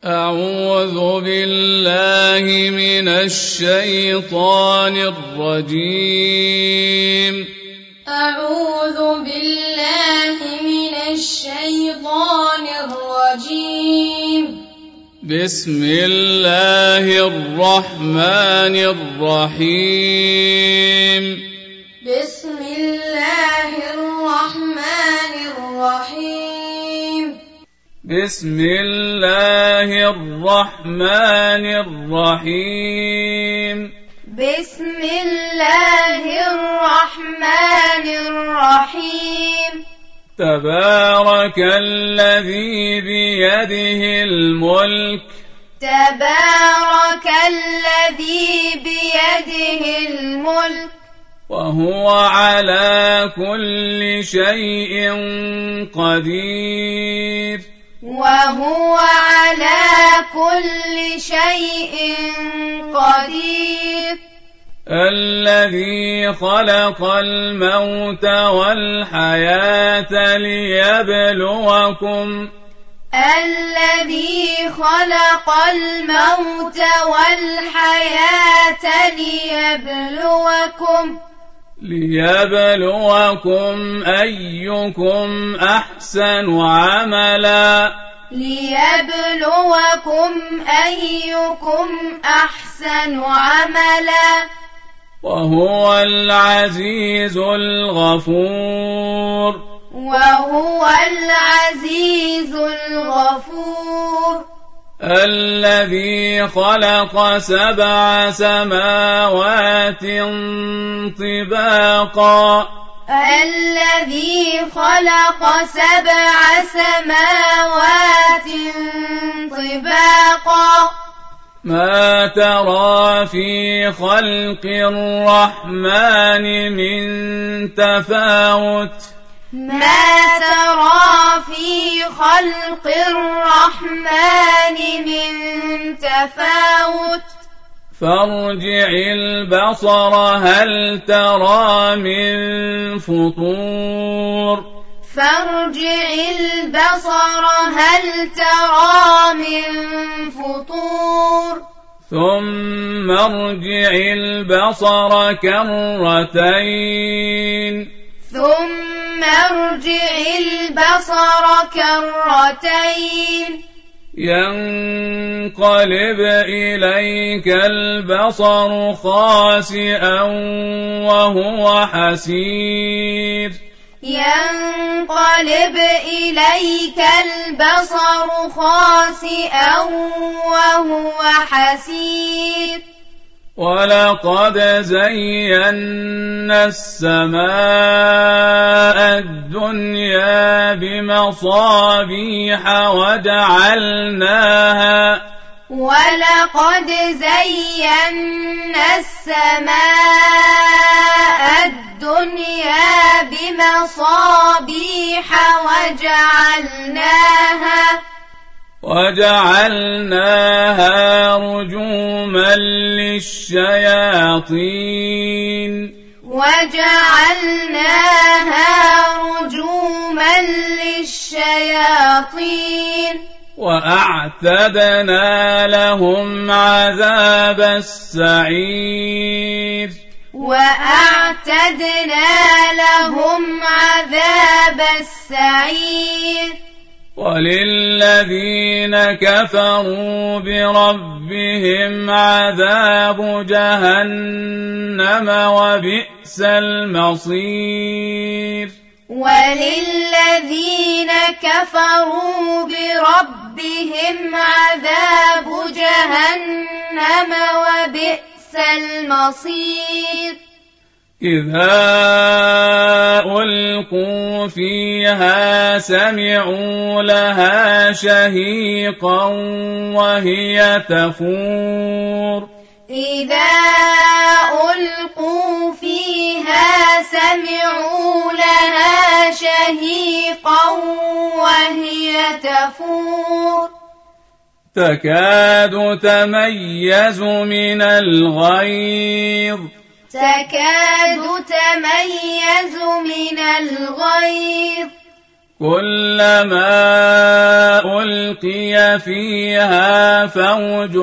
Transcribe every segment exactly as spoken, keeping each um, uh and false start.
أعوذ بالله من الشيطان الرجيم أعوذ بالله من الشيطان الرجيم بسم الله الرحمن الرحيم بسم الله الرحمن الرحيم بسم الله الرحمن الرحيم بسم الله الرحمن الرحيم تبارك الذي بيده الملك تبارك الذي بيده الملك وهو على كل شيء قدير وهو على كل شيء قدير الذي خلق الموت والحياة ليبلوكم الذي خلق الموت والحياة ليبلوكم ليبلوكم أيكم أحسن عملا ليبلوكم أيكم أحسن عملا وهو العزيز الغفور وهو العزيز الغفور الذي خلق سبع سماوات طباقا الذي خلق سبع سماوات طباقا ما ترى في خلق الرحمن من تفاوت ما ترى في خلق الرحمن من تفاوت فارجع البصر هل ترى من فطور فارجع البصر هل ترى من فطور ثم ارجع البصر كرتين ثم ارجع البصر كرتين ينقلب إليك البصر خاسئا وهو حسير ينقلب إليك البصر خاسئا وهو حسير ولقد زينا السماء الدنيا بمصابيح وجعلناها ولقد زينا السماء الدنيا بمصابيح وجعلناها وجعلناها رجوما للشياطين وجعلناها رجوما للشياطين وأعتدنا لهم عذاب السعير وأعتدنا لهم عذاب السعير وللذين كفروا بربهم عذاب جهنم وبئس المصير وللذين كفروا بربهم عذاب جهنم وبئس المصير إذا ألقوا فيها سمعوا لها شهيقا وهي تفور إذا ألقوا فيها سمعوا لها شهيقا وهي تفور تكاد تميز من الغيظ تكاد تميز من الغيظ كلما ألقي فيها فوج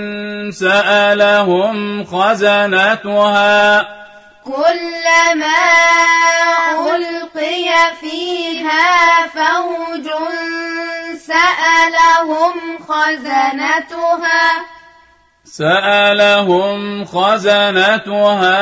سألهم خزنتها كلما ألقي فيها فوج سألهم خزنتها سألهم خزنتها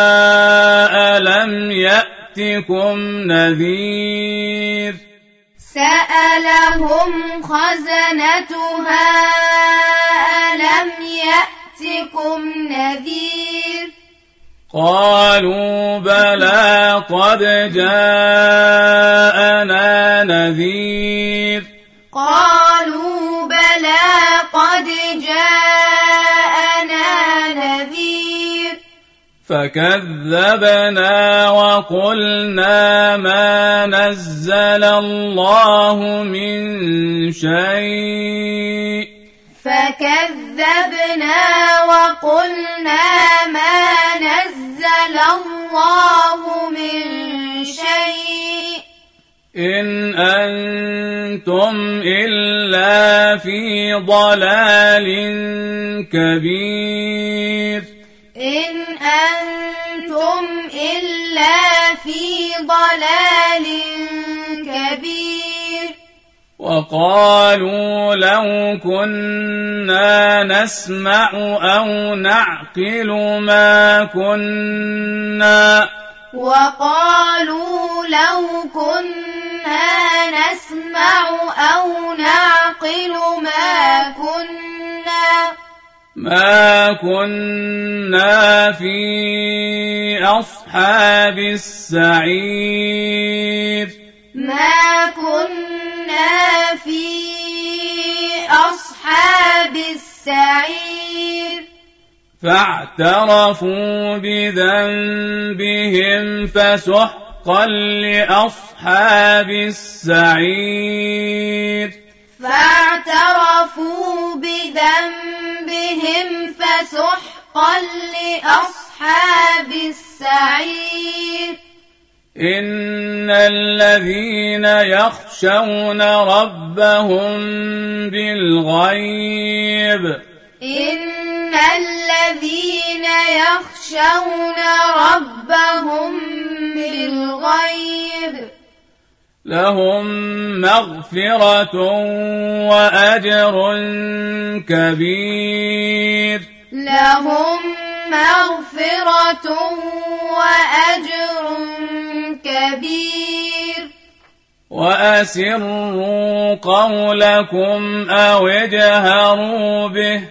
ألم يأتكم نذير سألهم خزنتها ألم يأتكم نذير قالوا بلى قد جاءنا نذير قالوا بلى قد جاءنا نذير فكذبنا وقلنا ما نزل الله من شيء فكذبنا وقلنا ما نزل الله من شيء إن أنتم إلا في ضلال كبير إن أنتم إلا في ضلال كبير وقالوا لو كنا نسمع أو نعقل ما كنا وقالوا لو كنا نسمع أو نعقل ما كنا ما كنا في أصحاب السعير ما كنا في أصحاب السعير فاعترفوا بذنبهم فسحقا لأصحاب السعير فاعترفوا بذنبهم فسحقا لأصحاب السعير إن الذين يخشون ربهم بالغيب إن الذين يخشون ربهم بالغيب لهم مغفرة وأجر كبير لهم مغفرة وأجر كبير وأسروا قولكم أو اجهروا به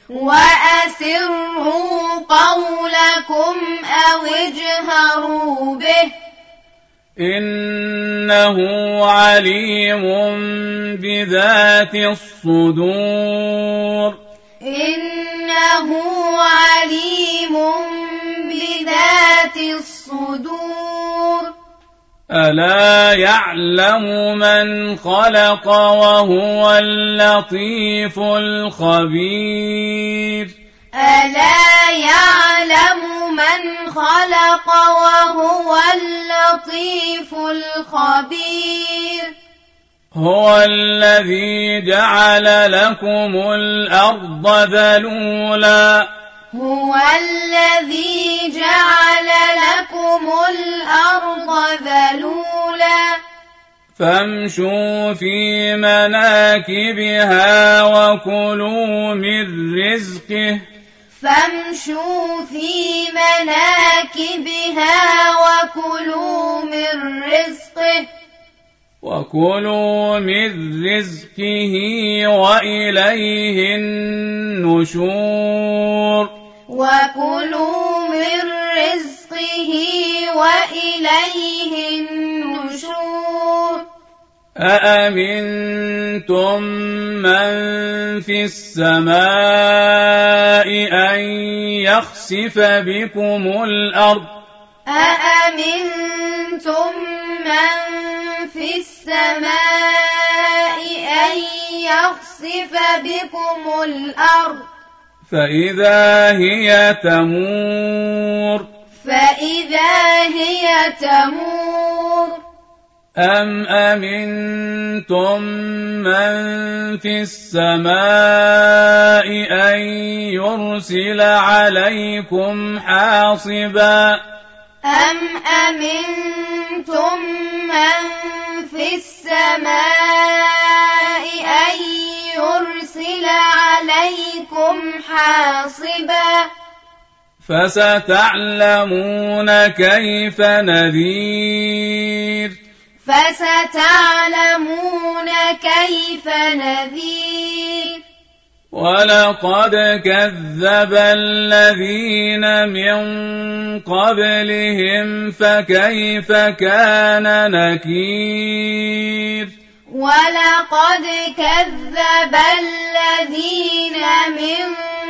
وأسروا قولكم أو اجهروا به إنه عليم بذات الصدور إنه عليم بذات الصدور ألا يعلم من خلق وهو اللطيف الخبير ألا يعلم من خلق وهو اللطيف الخبير هو الذي جعل لكم الأرض ذلولا هو الذي جعل لكم الأرض ذلولا فامشوا في مناكبها وكلوا من رزقه فامشوا في مناكبها وكلوا من رزقه وكلوا من رزقه وإليه النشور وكلوا من رزقه وإليه النشور أأمنتم من في السماء أن يخسف بكم الأرض أأمنتم من في السماء أن يخسف بكم الأرض فإذا هي تمور فإذا هي تمور أم أمنتم من في السماء أن يرسل عليكم حاصبا أم أمنتم من في السماء أن يرسل عليكم حاصبا فستعلمون كيف نذير فستعلمون كيف نذير ولقد كذب الذين من قبلهم فكيف كان نكير ولقد كذب الذين من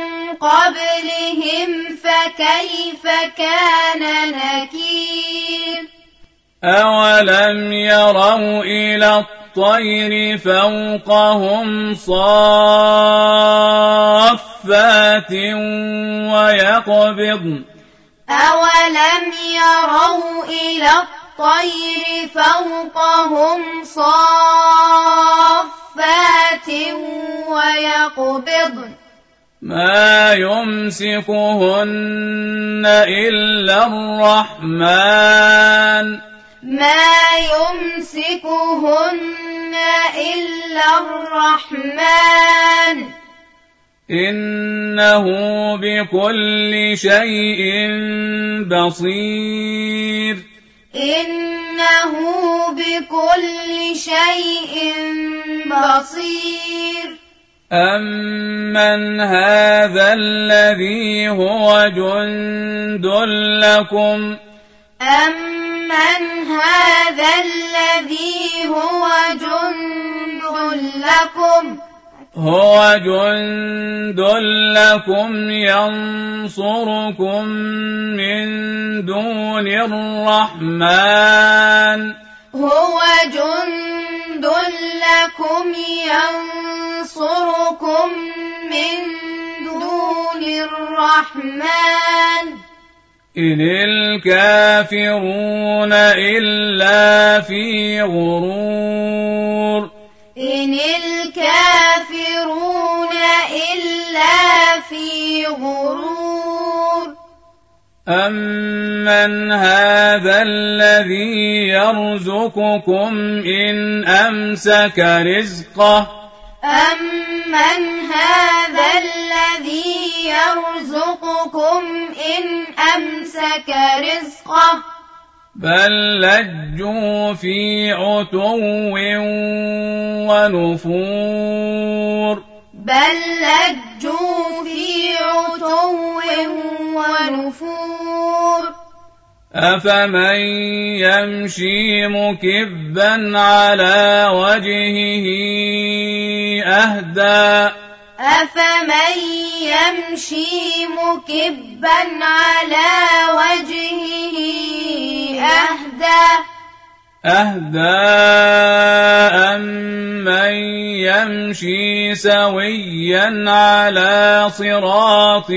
قبلهم فكيف كان نكير أولم يروا إلى الطير فوقهم صافات ويقبضن أولم يروا إلى الطير فوقهم صافات ويقبضن ما يمسكهن إلا الرحمن ما يمسكهن إلا الرحمن إنه بكل شيء بصير إنه بكل شيء بصير أمن هذا الذي هو جند لكم أمن هذا الذي هو جند لكم هو جند لكم ينصركم من دون الرحمن هو جند لكم ينصركم من دون الرحمن إن الكافرون إلا في غرور إن الكافرون إلا في غرور أمن هذا الذي يرزقكم إن أمسك رزقه أمن هذا الذي يرزقكم إن أمسك رزقه بل لجوا في عتو ونفور بل لجوا في عتو ونفور أفمن يمشي مكبا على وجهه أهدى أفمن يمشي مكبا على وجهه أهدى أهدى أمن يمشي سويا على صراط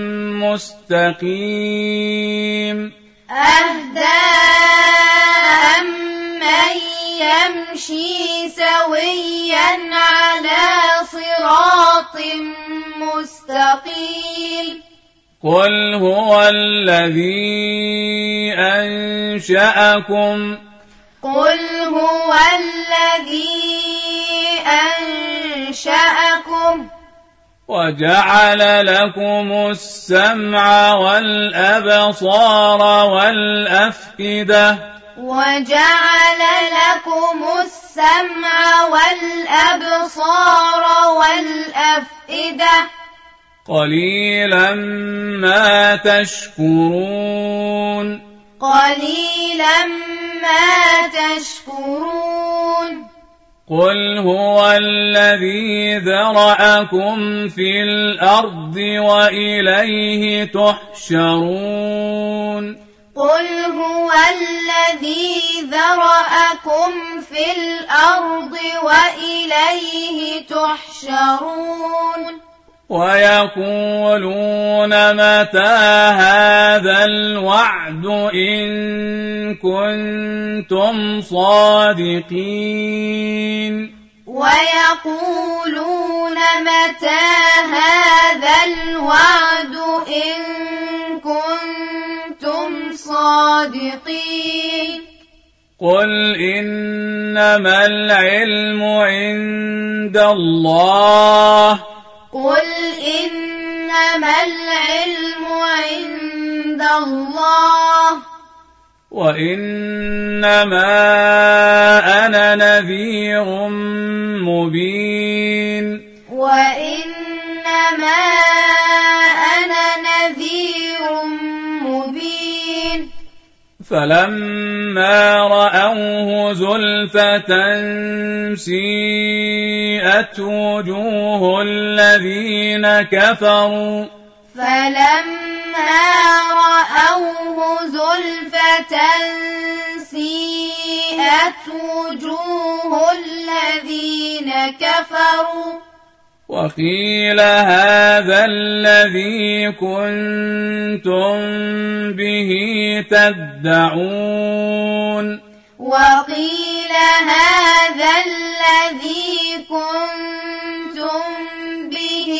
مستقيم أهدى أمن يمشي سويا على صراط مستقيم قل هو الذي أنشأكم قل هو الذي أنشأكم وجعل لكم السمع والأبصار والأفئدة وجعل لكم السمع والأبصار والأفئدة قليلا ما تشكرون قليلا ما تشكرون قل هو الذي ذرأكم في الأرض وإليه تحشرون قل هو الذي ذرأكم في الأرض وإليه تحشرون ويقولون متى هذا الوعد إن كنتم صادقين ويقولون متى هذا الوعد إن كنتم صادقين قل إنما العلم عند الله قل إنما العلم عند الله وإنما أنا نذير مبين وإنما أنا نذير مبين فلما رأوه زلفة سيئت وجوه الذين كفروا فلما رأوه زلفة سيئت وجوه الذين كفروا وقيل هذا الذي كنتم به تدعون وقيل هذا الذي كنتم به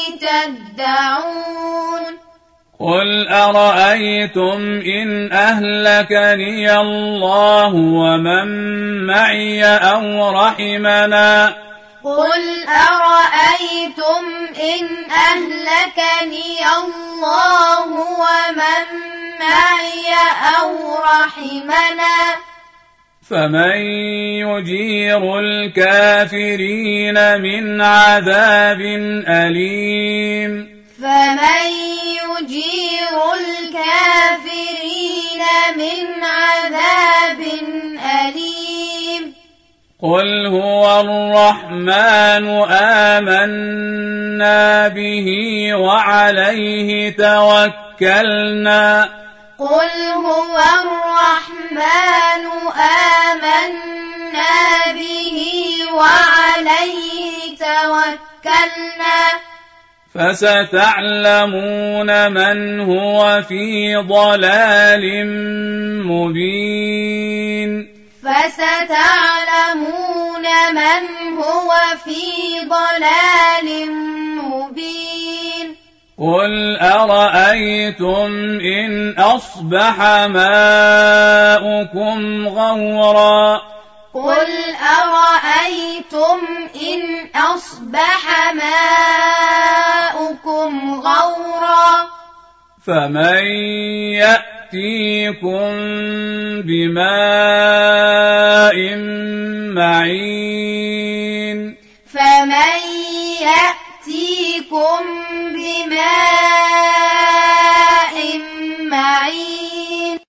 تدعون قل أرأيتم إن أهلكني الله ومن معي أو رحمنا قل أرأيتم إن أهلكني الله ومن معي أو رحمنا فمن يجير الكافرين من عذاب أليم فمن يجير الكافرين من عذاب أليم قل هو الرحمن آمنا به وعليه توكلنا قل هو الرحمن آمنا به وعليه توكلنا فستعلمون من هو في ضلال مبين فستعلمون من هو في ضلال مبين قل أرأيتم إن أصبح ماؤكم غورا قل أرأيتم إن أصبح ماؤكم غورا فمن يأتيكم بماء معين فمن يأتيكم